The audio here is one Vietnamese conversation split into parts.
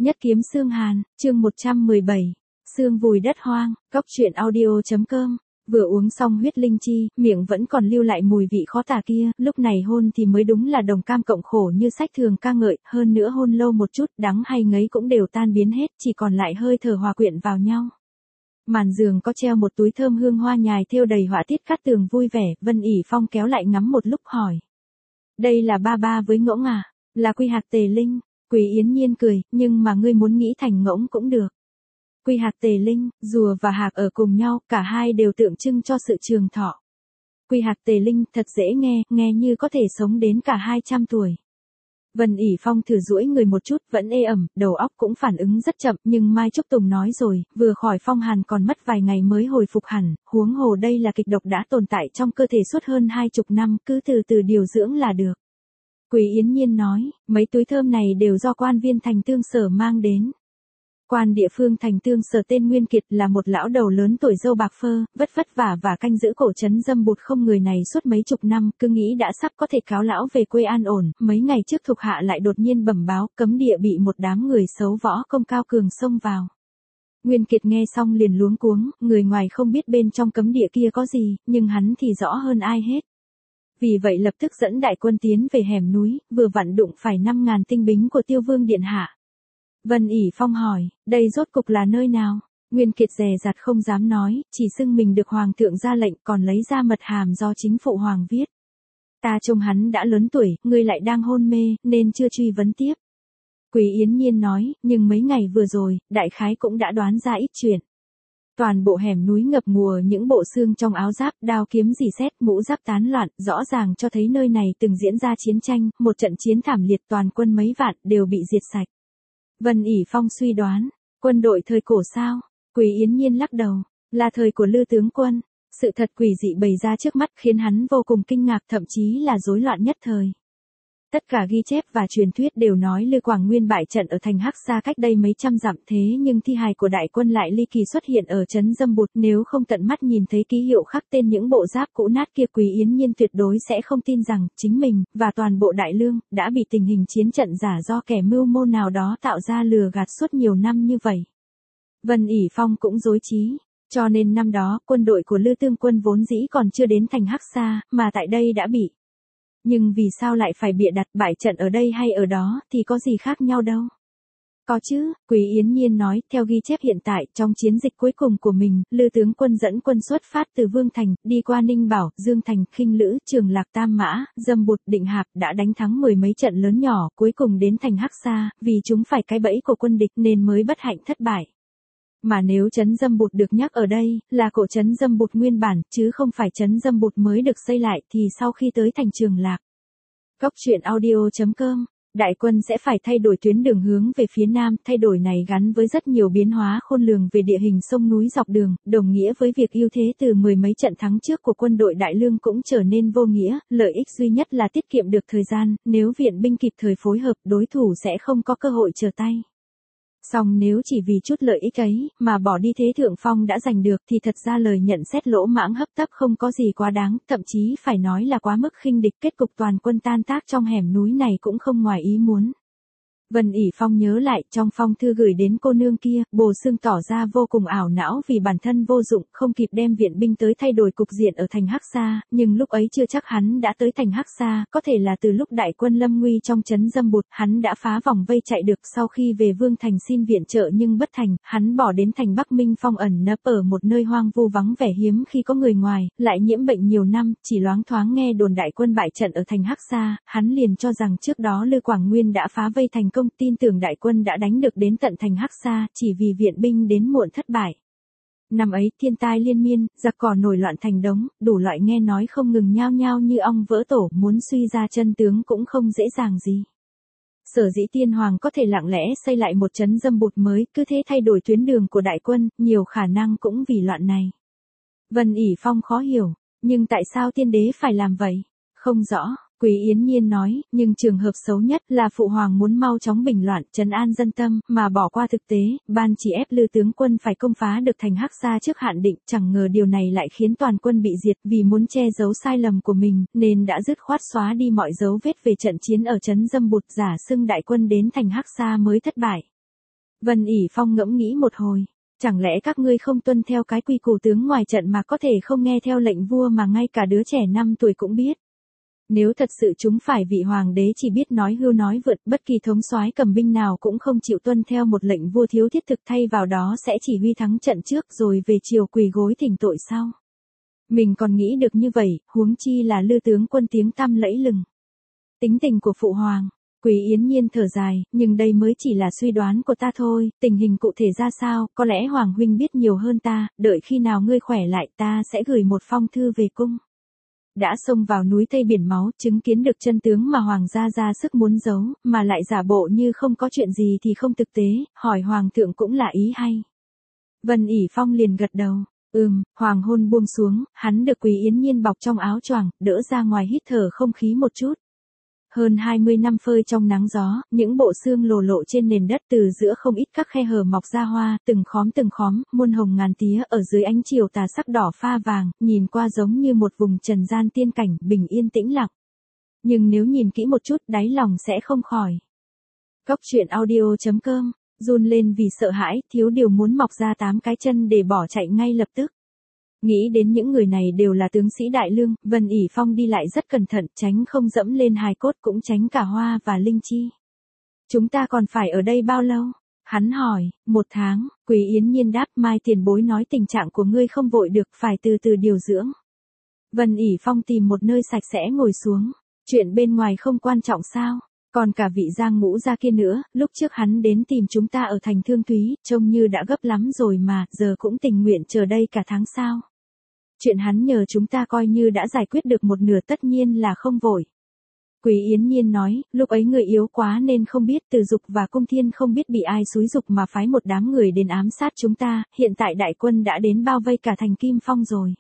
Nhất kiếm xương hàn, chương 117. Xương vùi đất hoang, cóc truyện audio.com. Vừa uống xong huyết linh chi, miệng vẫn còn lưu lại mùi vị khó tả kia, lúc này hôn thì mới đúng là đồng cam cộng khổ như sách thường ca ngợi, hơn nữa hôn lâu một chút, đắng hay ngấy cũng đều tan biến hết, chỉ còn lại hơi thở hòa quyện vào nhau. Màn giường có treo một túi thơm hương hoa nhài thêu đầy họa tiết cát tường vui vẻ, Vân ỉ Phong kéo lại ngắm một lúc hỏi. Đây là ba ba với ngỗng à? Là Quy Hạc Tề Linh. Quý Yến Nhiên cười, nhưng mà ngươi muốn nghĩ thành ngỗng cũng được. Quy Hạc Tề Linh, rùa và hạc ở cùng nhau, cả hai đều tượng trưng cho sự trường thọ. Quy Hạc Tề Linh thật dễ nghe, nghe như có thể sống đến cả 200 tuổi. Vân ỉ Phong thử duỗi người một chút, vẫn ê ẩm, đầu óc cũng phản ứng rất chậm, nhưng Mai Trúc Tùng nói rồi, vừa khỏi phong hàn còn mất vài ngày mới hồi phục hẳn, huống hồ đây là kịch độc đã tồn tại trong cơ thể suốt hơn 20 năm, cứ từ từ điều dưỡng là được. Quý Yến Nhiên nói, mấy túi thơm này đều do quan viên thành Tương Sở mang đến. Quan địa phương thành Tương Sở tên Nguyên Kiệt là một lão đầu lớn tuổi râu bạc phơ, vất vả và canh giữ cổ trấn Dâm Bụt không người này suốt mấy chục năm, cứ nghĩ đã sắp có thể cáo lão về quê an ổn, mấy ngày trước thuộc hạ lại đột nhiên bẩm báo, cấm địa bị một đám người xấu võ công cao cường xông vào. Nguyên Kiệt nghe xong liền luống cuống, người ngoài không biết bên trong cấm địa kia có gì, nhưng hắn thì rõ hơn ai hết. Vì vậy lập tức dẫn đại quân tiến về hẻm núi, vừa vặn đụng phải 5.000 tinh binh của Tiêu Vương điện hạ. Vân ỉ Phong hỏi, đây rốt cục là nơi nào? Nguyên Kiệt dè dặt không dám nói, chỉ xưng mình được hoàng thượng ra lệnh, còn lấy ra mật hàm do chính phụ hoàng viết. Ta trông hắn đã lớn tuổi, ngươi lại đang hôn mê, nên chưa truy vấn tiếp. Quý Yến Nhiên nói, nhưng mấy ngày vừa rồi, đại khái cũng đã đoán ra ít chuyện. Toàn bộ hẻm núi ngập ngùa những bộ xương trong áo giáp, đao kiếm rỉ sét, mũ giáp tán loạn, rõ ràng cho thấy nơi này từng diễn ra chiến tranh, một trận chiến thảm liệt, toàn quân mấy vạn đều bị diệt sạch. Vân ỉ Phong suy đoán, quân đội thời cổ sao? Quý Yến Nhiên lắc đầu, là thời của Lư tướng quân. Sự thật quỷ dị bày ra trước mắt khiến hắn vô cùng kinh ngạc, thậm chí là rối loạn nhất thời. Tất cả ghi chép và truyền thuyết đều nói Lư Quảng Nguyên bại trận ở thành Hắc Sa cách đây mấy trăm dặm, thế nhưng thi hài của đại quân lại ly kỳ xuất hiện ở trấn Dâm Bụt, nếu không tận mắt nhìn thấy ký hiệu khắc tên những bộ giáp cũ nát kia, Quý Yến Nhiên tuyệt đối sẽ không tin rằng chính mình và toàn bộ Đại Lương đã bị tình hình chiến trận giả do kẻ mưu mô nào đó tạo ra lừa gạt suốt nhiều năm như vậy. Vân ỉ Phong cũng rối trí. Cho nên năm đó, quân đội của Lư tướng quân vốn dĩ còn chưa đến thành Hắc Sa, mà tại đây đã bị. Nhưng vì sao lại phải bịa đặt bại trận ở đây hay ở đó, thì có gì khác nhau đâu. Có chứ, Quý Yến Nhiên nói, theo ghi chép hiện tại, trong chiến dịch cuối cùng của mình, Lư tướng quân dẫn quân xuất phát từ Vương Thành, đi qua Ninh Bảo, Dương Thành, Khinh Lữ, Trường Lạc, Tam Mã, Dâm Bụt, Định Hạp, đã đánh thắng 10 mấy trận lớn nhỏ, cuối cùng đến thành Hắc Sa, vì chúng phải cái bẫy của quân địch nên mới bất hạnh thất bại. Mà nếu trấn Dâm Bụt được nhắc ở đây, là cổ trấn Dâm Bụt nguyên bản, chứ không phải trấn Dâm Bụt mới được xây lại, thì sau khi tới thành Trường Lạc. Cóc truyện audio.com, đại quân sẽ phải thay đổi tuyến đường hướng về phía nam, thay đổi này gắn với rất nhiều biến hóa khôn lường về địa hình sông núi dọc đường, đồng nghĩa với việc ưu thế từ 10 mấy trận thắng trước của quân đội Đại Lương cũng trở nên vô nghĩa, lợi ích duy nhất là tiết kiệm được thời gian, nếu viện binh kịp thời phối hợp, đối thủ sẽ không có cơ hội trở tay. Song nếu chỉ vì chút lợi ích ấy, mà bỏ đi thế thượng phong đã giành được thì thật ra lời nhận xét lỗ mãng hấp tấp không có gì quá đáng, thậm chí phải nói là quá mức khinh địch, kết cục toàn quân tan tác trong hẻm núi này cũng không ngoài ý muốn. Vân ỉ Phong nhớ lại, trong phong thư gửi đến cô nương kia, Bồ Xương tỏ ra vô cùng ảo não vì bản thân vô dụng, không kịp đem viện binh tới thay đổi cục diện ở thành Hắc Sa, nhưng lúc ấy chưa chắc hắn đã tới thành Hắc Sa, có thể là từ lúc đại quân lâm nguy trong trấn Dâm Bụt, hắn đã phá vòng vây chạy được, sau khi về Vương Thành xin viện trợ nhưng bất thành, hắn bỏ đến thành Bắc Minh Phong ẩn nấp ở một nơi hoang vu vắng vẻ hiếm khi có người ngoài, lại nhiễm bệnh nhiều năm, chỉ loáng thoáng nghe đồn đại quân bại trận ở thành Hắc Sa, hắn liền cho rằng trước đó Lư Quảng Nguyên đã phá vây thành công, tin tưởng đại quân đã đánh được đến tận thành Hắc Sa, chỉ vì viện binh đến muộn thất bại. Năm ấy thiên tai liên miên, giặc cỏ nổi loạn thành đống, đủ loại nghe nói không ngừng nhao nhao như ong vỡ tổ, muốn suy ra chân tướng cũng không dễ dàng gì. Sở dĩ tiên hoàng có thể lặng lẽ xây lại một trấn Dâm Bụt mới, cứ thế thay đổi tuyến đường của đại quân, nhiều khả năng cũng vì loạn này. Vân ỉ Phong khó hiểu, nhưng tại sao tiên đế phải làm vậy? Không rõ. Quý Yến Nhiên nói, nhưng trường hợp xấu nhất là phụ hoàng muốn mau chóng bình loạn, trấn an dân tâm, mà bỏ qua thực tế, ban chỉ ép Lư tướng quân phải công phá được thành Hắc Sa trước hạn định, chẳng ngờ điều này lại khiến toàn quân bị diệt, vì muốn che giấu sai lầm của mình, nên đã dứt khoát xóa đi mọi dấu vết về trận chiến ở trấn Dâm Bụt, giả xưng đại quân đến thành Hắc Sa mới thất bại. Vân ỉ Phong ngẫm nghĩ một hồi. Chẳng lẽ các ngươi không tuân theo cái quy củ tướng ngoài trận mà có thể không nghe theo lệnh vua mà ngay cả đứa trẻ 5 tuổi cũng biết. Nếu thật sự chúng phải vị hoàng đế chỉ biết nói hưu nói vượt, bất kỳ thống soái cầm binh nào cũng không chịu tuân theo một lệnh vua thiếu thiết thực, thay vào đó sẽ chỉ huy thắng trận trước rồi về chiều quỳ gối thỉnh tội sau. Mình còn nghĩ được như vậy, huống chi là Lư tướng quân tiếng tăm lẫy lừng. Tính tình của phụ hoàng. Quý Yến Nhiên thở dài, nhưng đây mới chỉ là suy đoán của ta thôi, tình hình cụ thể ra sao, có lẽ Hoàng huynh biết nhiều hơn ta, đợi khi nào ngươi khỏe lại ta sẽ gửi một phong thư về cung. Đã xông vào núi Tây biển máu, chứng kiến được chân tướng mà Hoàng gia ra sức muốn giấu, mà lại giả bộ như không có chuyện gì thì không thực tế, hỏi Hoàng thượng cũng là ý hay. Vân ỉ Phong liền gật đầu. Hoàng hôn buông xuống, hắn được Quý Yến Nhiên bọc trong áo choàng, đỡ ra ngoài hít thở không khí một chút. Hơn 20 năm phơi trong nắng gió, những bộ xương lồ lộ trên nền đất, từ giữa không ít các khe hở mọc ra hoa, từng khóm, muôn hồng ngàn tía, ở dưới ánh chiều tà sắc đỏ pha vàng, nhìn qua giống như một vùng trần gian tiên cảnh, bình yên tĩnh lặng. Nhưng nếu nhìn kỹ một chút, đáy lòng sẽ không khỏi. Cóc truyện audio.com, run lên vì sợ hãi, thiếu điều muốn mọc ra 8 cái chân để bỏ chạy ngay lập tức. Nghĩ đến những người này đều là tướng sĩ đại lương, Vân ỉ Phong đi lại rất cẩn thận, tránh không dẫm lên hài cốt, cũng tránh cả hoa và linh chi. Chúng ta còn phải ở đây bao lâu? Hắn hỏi. 1 tháng, Quý Yến Nhiên đáp. Mai tiền bối nói tình trạng của ngươi không vội được, phải từ từ điều dưỡng. Vân ỉ Phong tìm một nơi sạch sẽ ngồi xuống. Chuyện bên ngoài không quan trọng sao? Còn cả vị Giang Ngũ gia kia nữa, lúc trước hắn đến tìm chúng ta ở thành Thương Thúy, trông như đã gấp lắm rồi mà, giờ cũng tình nguyện chờ đây cả tháng sao? Chuyện hắn nhờ chúng ta coi như đã giải quyết được một nửa, tất nhiên là không vội. Quý Yến Nhiên nói, lúc ấy người yếu quá nên không biết, Từ Dục và Cung Thiên không biết bị ai xúi dục mà phái một đám người đến ám sát chúng ta, hiện tại đại quân đã đến bao vây cả thành Kim Phong rồi.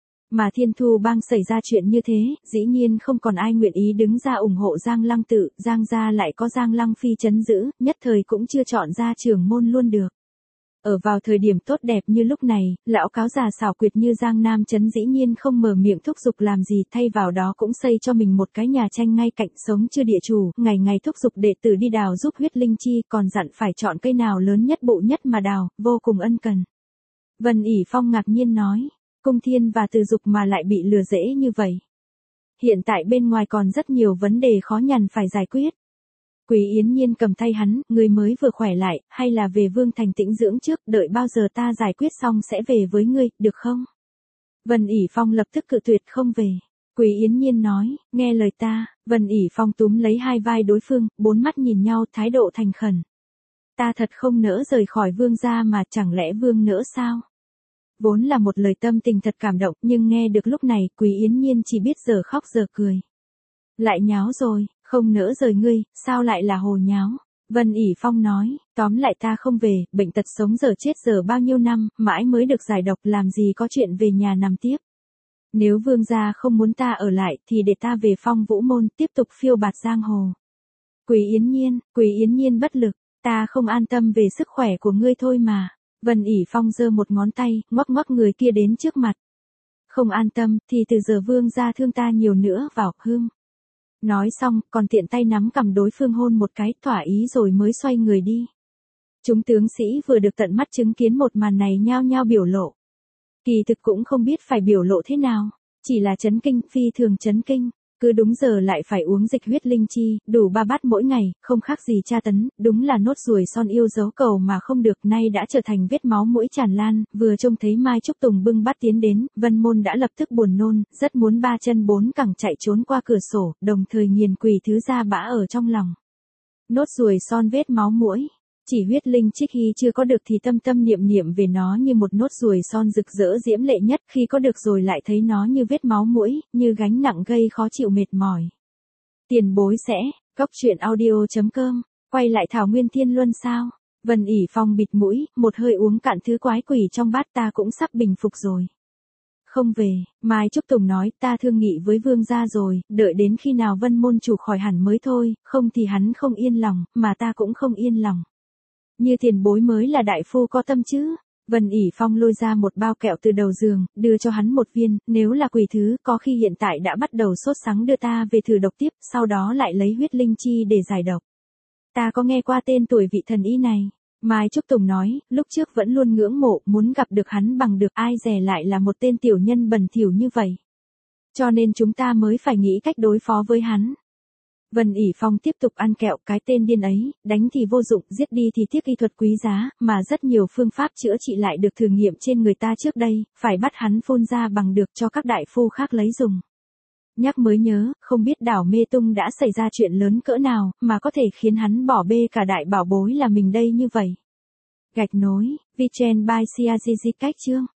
Mà Thiên Thu bang xảy ra chuyện như thế, dĩ nhiên không còn ai nguyện ý đứng ra ủng hộ Giang Lăng Tự, Giang gia lại có Giang Lăng Phi trấn giữ, nhất thời cũng chưa chọn ra trưởng môn luôn được. Ở vào thời điểm tốt đẹp như lúc này, lão cáo già xảo quyệt như Giang Nam Trấn dĩ nhiên không mở miệng thúc giục làm gì, thay vào đó cũng xây cho mình một cái nhà tranh ngay cạnh, sống chưa địa chủ, ngày ngày thúc giục đệ tử đi đào giúp huyết linh chi, còn dặn phải chọn cây nào lớn nhất bụ nhất mà đào, vô cùng ân cần. Vân ỉ Phong ngạc nhiên nói, Cung Thiên và Từ Dục mà lại bị lừa dễ như vậy. Hiện tại bên ngoài còn rất nhiều vấn đề khó nhằn phải giải quyết. Quý Yến Nhiên cầm tay hắn, người mới vừa khỏe lại, hay là về Vương Thành tĩnh dưỡng trước, đợi bao giờ ta giải quyết xong sẽ về với ngươi, được không? Vân ỉ Phong lập tức cự tuyệt, không về. Quý Yến Nhiên nói, nghe lời ta. Vân ỉ Phong túm lấy hai vai đối phương, 4 mắt nhìn nhau, thái độ thành khẩn. Ta thật không nỡ rời khỏi Vương gia mà, chẳng lẽ Vương nỡ sao? Vốn là một lời tâm tình thật cảm động, nhưng nghe được lúc này, Quý Yến Nhiên chỉ biết giờ khóc giờ cười. Lại nháo rồi. Không nỡ rời ngươi, sao lại là hồ nháo? Vân ỉ Phong nói, tóm lại ta không về, bệnh tật sống giờ chết giờ bao nhiêu năm, mãi mới được giải độc, làm gì có chuyện về nhà nằm tiếp. Nếu Vương gia không muốn ta ở lại, thì để ta về Phong Vũ Môn, tiếp tục phiêu bạt giang hồ. Quý Yến Nhiên bất lực, ta không an tâm về sức khỏe của ngươi thôi mà. Vân ỉ Phong giơ một ngón tay, ngoắc ngoắc người kia đến trước mặt. Không an tâm, thì từ giờ Vương gia thương ta nhiều nữa vào, hương. Nói xong, còn tiện tay nắm cằm đối phương hôn một cái, thỏa ý rồi mới xoay người đi. Chúng tướng sĩ vừa được tận mắt chứng kiến một màn này nhao nhao biểu lộ. Kỳ thực cũng không biết phải biểu lộ thế nào, chỉ là chấn kinh, phi thường chấn kinh. Cứ đúng giờ lại phải uống dịch huyết linh chi, đủ 3 bát mỗi ngày, không khác gì tra tấn, đúng là nốt ruồi son yêu dấu cầu mà không được, nay đã trở thành vết máu mũi tràn lan. Vừa trông thấy Mai Trúc Tùng bưng bát tiến đến, Vân Môn đã lập tức buồn nôn, rất muốn 3 chân 4 cẳng chạy trốn qua cửa sổ, đồng thời nghiền quỳ thứ ra bã ở trong lòng. Nốt ruồi son vết máu mũi. Chỉ huyết linh trích hy chưa có được thì tâm tâm niệm niệm về nó như một nốt ruồi son rực rỡ diễm lệ nhất, khi có được rồi lại thấy nó như vết máu mũi, như gánh nặng gây khó chịu mệt mỏi. Tiền bối sẽ, cóc truyện audio.com, quay lại Thảo Nguyên Thiên Luân sao? Vân ỉ Phong bịt mũi, một hơi uống cạn thứ quái quỷ trong bát, ta cũng sắp bình phục rồi. Không về, Mai Trúc Tùng nói, ta thương nghị với Vương gia rồi, đợi đến khi nào Vân môn chủ khỏi hẳn mới thôi, không thì hắn không yên lòng, mà ta cũng không yên lòng. Như tiền bối mới là đại phu có tâm chứ. Vân ỉ Phong lôi ra một bao kẹo từ đầu giường, đưa cho hắn một viên, nếu là quỷ thứ, có khi hiện tại đã bắt đầu sốt sắng đưa ta về thử độc tiếp, sau đó lại lấy huyết linh chi để giải độc. Ta có nghe qua tên tuổi vị thần y này. Mai Trúc Tùng nói, lúc trước vẫn luôn ngưỡng mộ, muốn gặp được hắn bằng được, ai dè lại là một tên tiểu nhân bẩn thỉu như vậy. Cho nên chúng ta mới phải nghĩ cách đối phó với hắn. Vân ỉ Phong tiếp tục ăn kẹo, cái tên điên ấy, đánh thì vô dụng, giết đi thì tiếc y thuật quý giá, mà rất nhiều phương pháp chữa trị lại được thử nghiệm trên người ta trước đây, phải bắt hắn phun ra bằng được cho các đại phu khác lấy dùng. Nhắc mới nhớ, không biết đảo Mê Tung đã xảy ra chuyện lớn cỡ nào, mà có thể khiến hắn bỏ bê cả đại bảo bối là mình đây như vậy. Gạch nối, VTuber by Siazizi cách chương.